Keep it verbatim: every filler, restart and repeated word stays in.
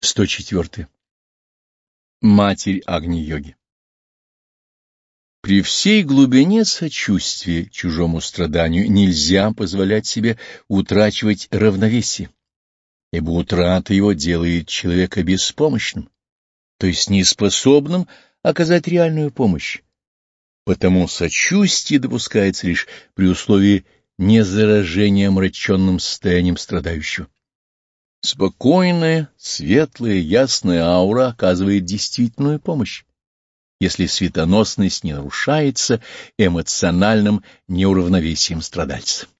сто четыре. Матерь Агни-йоги. При всей глубине сочувствия чужому страданию нельзя позволять себе утрачивать равновесие, ибо утрата его делает человека беспомощным, то есть неспособным оказать реальную помощь. Потому сочувствие допускается лишь при условии незаражения омраченным состоянием страдающего. Спокойная, светлая, ясная аура оказывает действительную помощь, если светоносность не нарушается эмоциональным неуравновесием страдальца.